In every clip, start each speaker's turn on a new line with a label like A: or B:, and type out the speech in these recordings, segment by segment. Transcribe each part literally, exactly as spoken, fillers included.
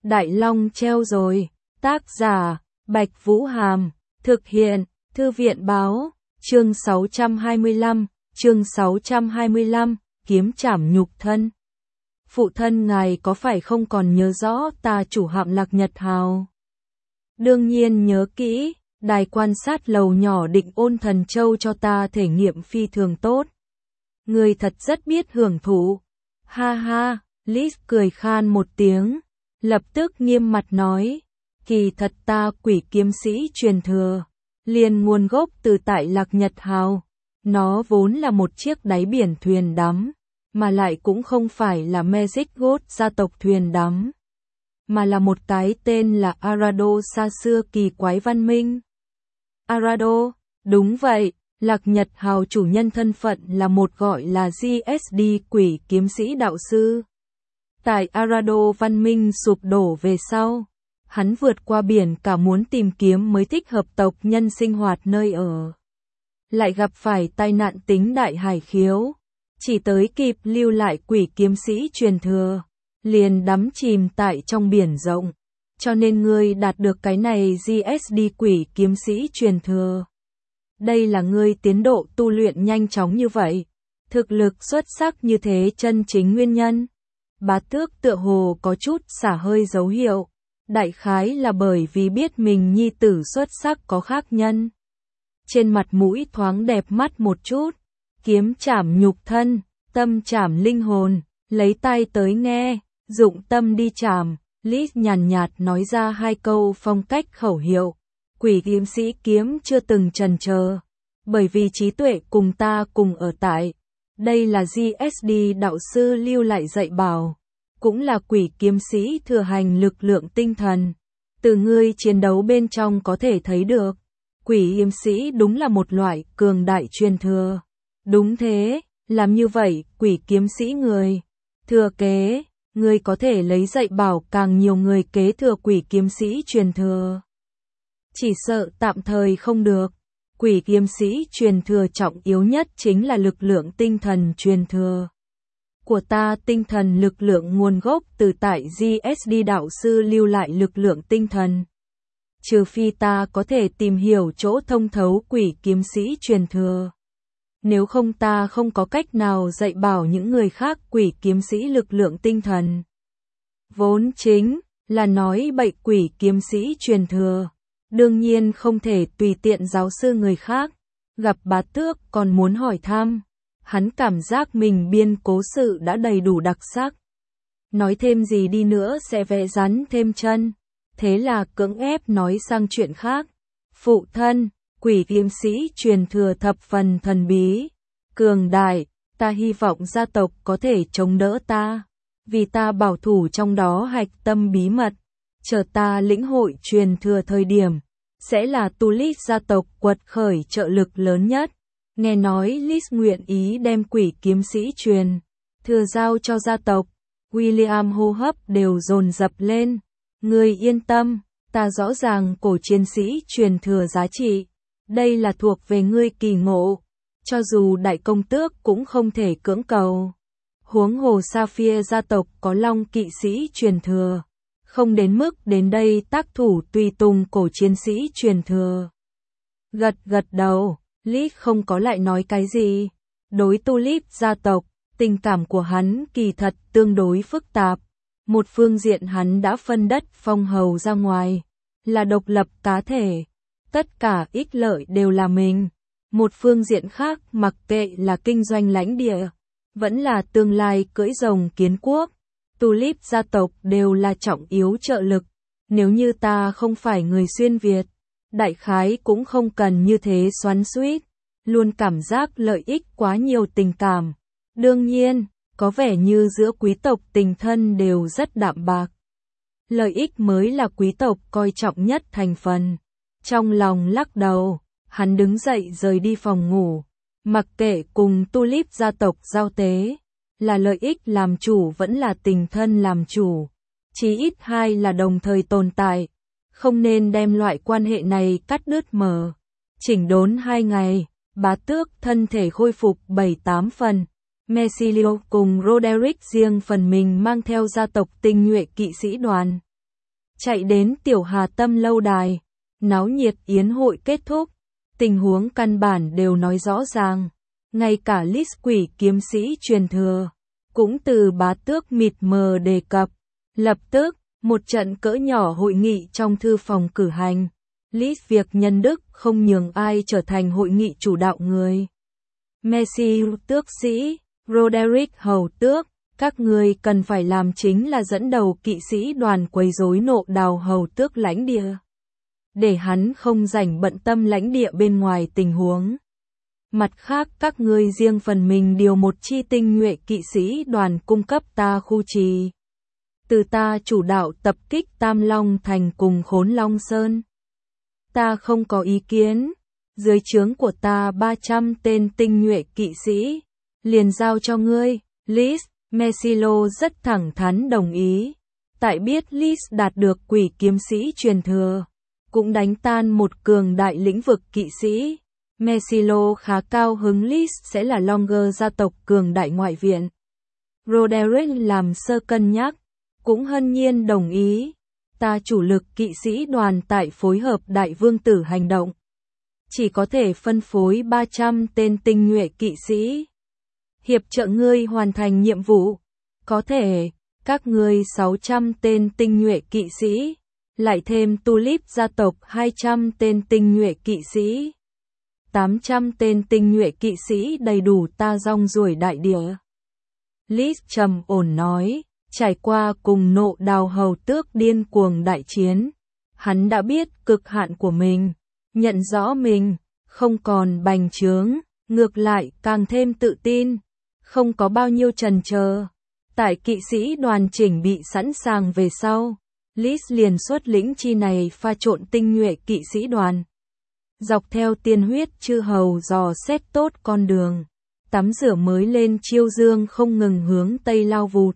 A: Đại Long treo rồi. Tác giả, Bạch Vũ Hàm. Thực hiện, Thư viện Báo. Chương sáu trăm hai mươi lăm, chương sáu trăm hai mươi lăm, kiếm trảm nhục thân. Phụ thân ngài có phải không còn nhớ rõ ta chủ hạm Lạc Nhật Hào? Đương nhiên nhớ kỹ, đài quan sát lầu nhỏ Định Ôn Thần Châu cho ta thể nghiệm phi thường tốt. Người thật rất biết hưởng thụ. Ha ha, Liz cười khan một tiếng, lập tức nghiêm mặt nói, kỳ thật ta quỷ kiếm sĩ truyền thừa, liền nguồn gốc từ tại Lạc Nhật Hào. Nó vốn là một chiếc đáy biển thuyền đắm, mà lại cũng không phải là Magic God gia tộc thuyền đắm, mà là một cái tên là Arado xa xưa kỳ quái văn minh. Arado, đúng vậy, Lạc Nhật Hào chủ nhân thân phận là một gọi là giê ét đê quỷ kiếm sĩ đạo sư. Tại Arado văn minh sụp đổ về sau, hắn vượt qua biển cả muốn tìm kiếm mới thích hợp tộc nhân sinh hoạt nơi ở. Lại gặp phải tai nạn tính đại hải khiếu, chỉ tới kịp lưu lại quỷ kiếm sĩ truyền thừa, liền đắm chìm tại trong biển rộng. Cho nên ngươi đạt được cái này giê ét đê quỷ kiếm sĩ truyền thừa. Đây là ngươi tiến độ tu luyện nhanh chóng như vậy, thực lực xuất sắc như thế chân chính nguyên nhân. Bá Tước tựa hồ có chút xả hơi dấu hiệu, đại khái là bởi vì biết mình nhi tử xuất sắc có khác nhân. Trên mặt mũi thoáng đẹp mắt một chút, kiếm trảm nhục thân, tâm trảm linh hồn, lấy tay tới nghe, dụng tâm đi trảm. Liz nhàn nhạt nói ra hai câu phong cách khẩu hiệu. Quỷ kiếm sĩ kiếm chưa từng chần chờ, bởi vì trí tuệ cùng ta cùng ở tại. Đây là giê ét đê đạo sư lưu lại dạy bảo, cũng là quỷ kiếm sĩ thừa hành lực lượng tinh thần. Từ ngươi chiến đấu bên trong có thể thấy được, quỷ kiếm sĩ đúng là một loại cường đại truyền thừa. Đúng thế, làm như vậy, quỷ kiếm sĩ người thừa kế, ngươi có thể lấy dạy bảo càng nhiều người kế thừa quỷ kiếm sĩ truyền thừa. Chỉ sợ tạm thời không được. Quỷ kiếm sĩ truyền thừa trọng yếu nhất chính là lực lượng tinh thần truyền thừa. Của ta tinh thần lực lượng nguồn gốc từ tại giê ét đê đạo sư lưu lại lực lượng tinh thần. Trừ phi ta có thể tìm hiểu chỗ thông thấu quỷ kiếm sĩ truyền thừa. Nếu không ta không có cách nào dạy bảo những người khác quỷ kiếm sĩ lực lượng tinh thần. Vốn chính là nói bậy quỷ kiếm sĩ truyền thừa. Đương nhiên không thể tùy tiện giáo sư người khác. Gặp Bá Tước còn muốn hỏi thăm. Hắn cảm giác mình biên cố sự đã đầy đủ đặc sắc. Nói thêm gì đi nữa sẽ vẽ rắn thêm chân. Thế là cưỡng ép nói sang chuyện khác. Phụ thân, quỷ kiếm sĩ truyền thừa thập phần thần bí, cường đại, ta hy vọng gia tộc có thể chống đỡ ta, vì ta bảo thủ trong đó hạch tâm bí mật. Chờ ta lĩnh hội truyền thừa thời điểm, sẽ là Tulip gia tộc quật khởi trợ lực lớn nhất. Nghe nói Liz nguyện ý đem quỷ kiếm sĩ truyền thừa giao cho gia tộc, William hô hấp đều dồn dập lên. Ngươi yên tâm, ta rõ ràng cổ chiến sĩ truyền thừa giá trị. Đây là thuộc về ngươi kỳ ngộ, cho dù đại công tước cũng không thể cưỡng cầu. Huống hồ Sapphire gia tộc có long kỵ sĩ truyền thừa, không đến mức đến đây tác thủ tùy tùng cổ chiến sĩ truyền thừa. Gật gật đầu, Liz không có lại nói cái gì. Đối Tulip gia tộc, tình cảm của hắn kỳ thật tương đối phức tạp. Một phương diện hắn đã phân đất phong hầu ra ngoài, là độc lập cá thể. Tất cả ích lợi đều là mình. Một phương diện khác mặc kệ là kinh doanh lãnh địa, vẫn là tương lai cưỡi rồng kiến quốc. Tulip gia tộc đều là trọng yếu trợ lực. Nếu như ta không phải người xuyên Việt, đại khái cũng không cần như thế xoắn xuýt, luôn cảm giác lợi ích quá nhiều tình cảm. Đương nhiên, có vẻ như giữa quý tộc tình thân đều rất đạm bạc. Lợi ích mới là quý tộc coi trọng nhất thành phần. Trong lòng lắc đầu, hắn đứng dậy rời đi phòng ngủ. Mặc kệ cùng Tulip gia tộc giao tế, là lợi ích làm chủ vẫn là tình thân làm chủ. Chí ít hai là đồng thời tồn tại. Không nên đem loại quan hệ này cắt đứt mở. Chỉnh đốn hai ngày, Bá Tước thân thể khôi phục bảy tám phần. Messilio cùng Roderick riêng phần mình mang theo gia tộc tinh nhuệ kỵ sĩ đoàn. chạy đến Tiểu Hà Tâm lâu đài. Náo nhiệt yến hội kết thúc, tình huống căn bản đều nói rõ ràng. Ngay cả list quỷ kiếm sĩ truyền thừa, cũng từ Bá Tước mịt mờ đề cập. Lập tức, một trận cỡ nhỏ hội nghị trong thư phòng cử hành. List việc nhân đức không nhường ai trở thành hội nghị chủ đạo người. Messi tước sĩ, Roderick hầu tước, các người cần phải làm chính là dẫn đầu kỵ sĩ đoàn quấy rối Nộ Đào hầu tước lãnh địa. Để hắn không rảnh bận tâm lãnh địa bên ngoài tình huống. Mặt khác các ngươi riêng phần mình điều một chi tinh nhuệ kỵ sĩ đoàn cung cấp ta khu trì. Từ ta chủ đạo tập kích Tam Long Thành cùng Khốn Long Sơn. Ta không có ý kiến. Dưới trướng của ta ba trăm tên tinh nhuệ kỵ sĩ. Liền giao cho ngươi. List, Messilo rất thẳng thắn đồng ý. Tại biết List đạt được quỷ kiếm sĩ truyền thừa. Cũng đánh tan một cường đại lĩnh vực kỵ sĩ. Messilo khá cao hứng List sẽ là Longer gia tộc cường đại ngoại viện. Roderick làm sơ cân nhắc, cũng hân nhiên đồng ý. Ta chủ lực kỵ sĩ đoàn tại phối hợp đại vương tử hành động. Chỉ có thể phân phối ba trăm tên tinh nhuệ kỵ sĩ. Hiệp trợ ngươi hoàn thành nhiệm vụ. Có thể, các ngươi sáu trăm tên tinh nhuệ kỵ sĩ. Lại thêm Tulip gia tộc hai trăm tên tinh nhuệ kỵ sĩ. tám trăm tên tinh nhuệ kỵ sĩ đầy đủ ta rong ruổi đại địa. List trầm ổn nói, trải qua cùng Nộ Đào hầu tước điên cuồng đại chiến. Hắn đã biết cực hạn của mình, nhận rõ mình, không còn bành trướng, ngược lại càng thêm tự tin, không có bao nhiêu chần chờ. Tại kỵ sĩ đoàn chỉnh bị sẵn sàng về sau. List liền xuất lĩnh chi này pha trộn tinh nhuệ kỵ sĩ đoàn. Dọc theo tiên huyết chư hầu dò xét tốt con đường. Tắm rửa mới lên chiêu dương không ngừng hướng tây lao vụt.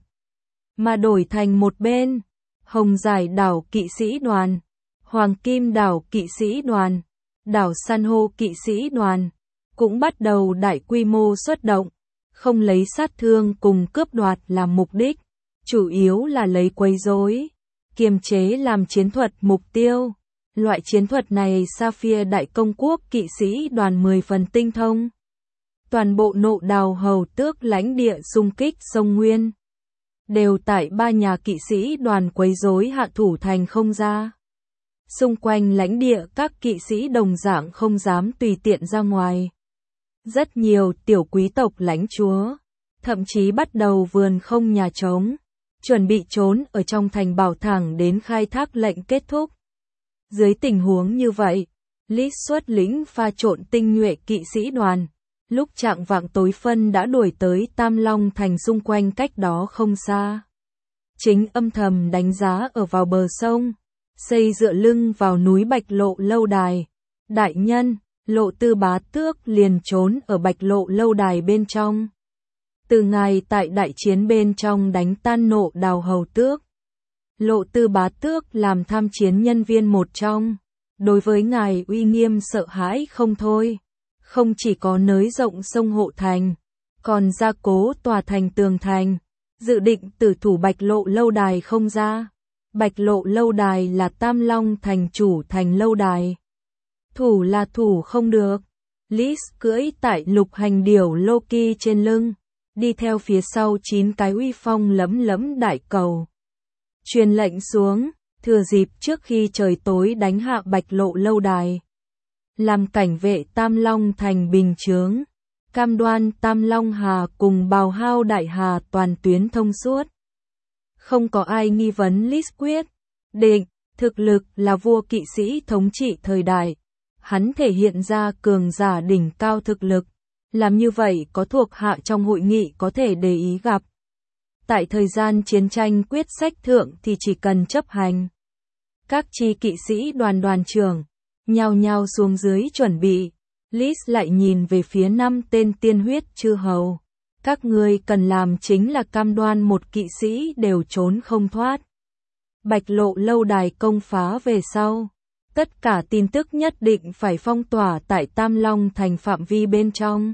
A: Mà đổi thành một bên. Hồng Giải đảo kỵ sĩ đoàn. Hoàng Kim đảo kỵ sĩ đoàn. Đảo San hô kỵ sĩ đoàn. Cũng bắt đầu đại quy mô xuất động. Không lấy sát thương cùng cướp đoạt làm mục đích. Chủ yếu là lấy quấy rối. Kiềm chế làm chiến thuật mục tiêu. Loại chiến thuật này Sapphire Đại Công Quốc kỵ sĩ đoàn mười phần tinh thông. Toàn bộ Nộ Đào hầu tước lãnh địa xung kích sông Nguyên. Đều tại ba nhà kỵ sĩ đoàn quấy rối hạ thủ thành không ra. Xung quanh lãnh địa các kỵ sĩ đồng dạng không dám tùy tiện ra ngoài. Rất nhiều tiểu quý tộc lãnh chúa. Thậm chí bắt đầu vườn không nhà trống. Chuẩn bị trốn ở trong thành bảo thẳng đến khai thác lệnh kết thúc. Dưới tình huống như vậy, List xuất lĩnh pha trộn tinh nhuệ kỵ sĩ đoàn. Lúc trạng vạng tối phân đã đuổi tới Tam Long Thành xung quanh cách đó không xa. Chính âm thầm đánh giá ở vào bờ sông, xây dựa lưng vào núi Bạch Lộ lâu đài. Đại nhân, Lộ Tư Bá Tước liền trốn ở Bạch Lộ lâu đài bên trong. Từ ngài tại đại chiến bên trong đánh tan Nộ Đào hầu tước. Lộ Tư Bá Tước làm tham chiến nhân viên một trong. Đối với ngài uy nghiêm sợ hãi không thôi. Không chỉ có nới rộng sông hộ thành, còn gia cố tòa thành tường thành. Dự định tử thủ Bạch Lộ lâu đài không ra. Bạch Lộ lâu đài là Tam Long thành chủ thành lâu đài. Thủ là thủ không được. List cưỡi tại lục hành điểu Loki trên lưng. Đi theo phía sau chín cái uy phong lấm lấm đại cầu. Truyền lệnh xuống, thừa dịp trước khi trời tối đánh hạ Bạch Lộ lâu đài. Làm cảnh vệ Tam Long thành bình chướng. Cam đoan Tam Long Hà cùng Bào Hao Đại Hà toàn tuyến thông suốt. Không có ai nghi vấn List quyết định, thực lực là vua kỵ sĩ thống trị thời đại. Hắn thể hiện ra cường giả đỉnh cao thực lực. Làm như vậy có thuộc hạ trong hội nghị có thể để ý gặp. Tại thời gian chiến tranh quyết sách thượng thì chỉ cần chấp hành. Các chi kỵ sĩ đoàn đoàn trưởng, nhao nhao xuống dưới chuẩn bị. List lại nhìn về phía năm tên tiên huyết chư hầu. Các ngươi cần làm chính là cam đoan một kỵ sĩ đều trốn không thoát. Bạch Lộ lâu đài công phá về sau. Tất cả tin tức nhất định phải phong tỏa tại Tam Long thành phạm vi bên trong.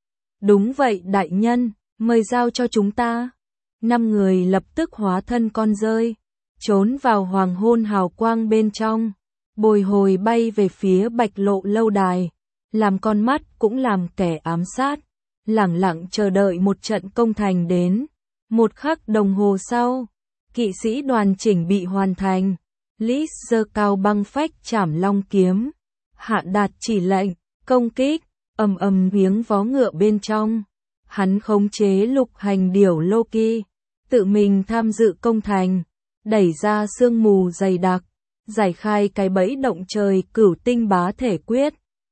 A: Đúng vậy đại nhân, mời giao cho chúng ta. Năm người lập tức hóa thân con rơi. trốn vào hoàng hôn hào quang bên trong, bồi hồi bay về phía Bạch Lộ lâu đài, làm con mắt cũng làm kẻ ám sát, lẳng lặng chờ đợi một trận công thành đến. Một khắc đồng hồ sau, kỵ sĩ đoàn chỉnh bị hoàn thành, Lis giơ cao băng phách chảm long kiếm, hạ đạt chỉ lệnh, công kích, ầm ầm viếng vó ngựa bên trong. Hắn khống chế lục hành điểu Loki, tự mình tham dự công thành, đẩy ra sương mù dày đặc, giải khai cái bẫy động trời cửu tinh bá thể quyết.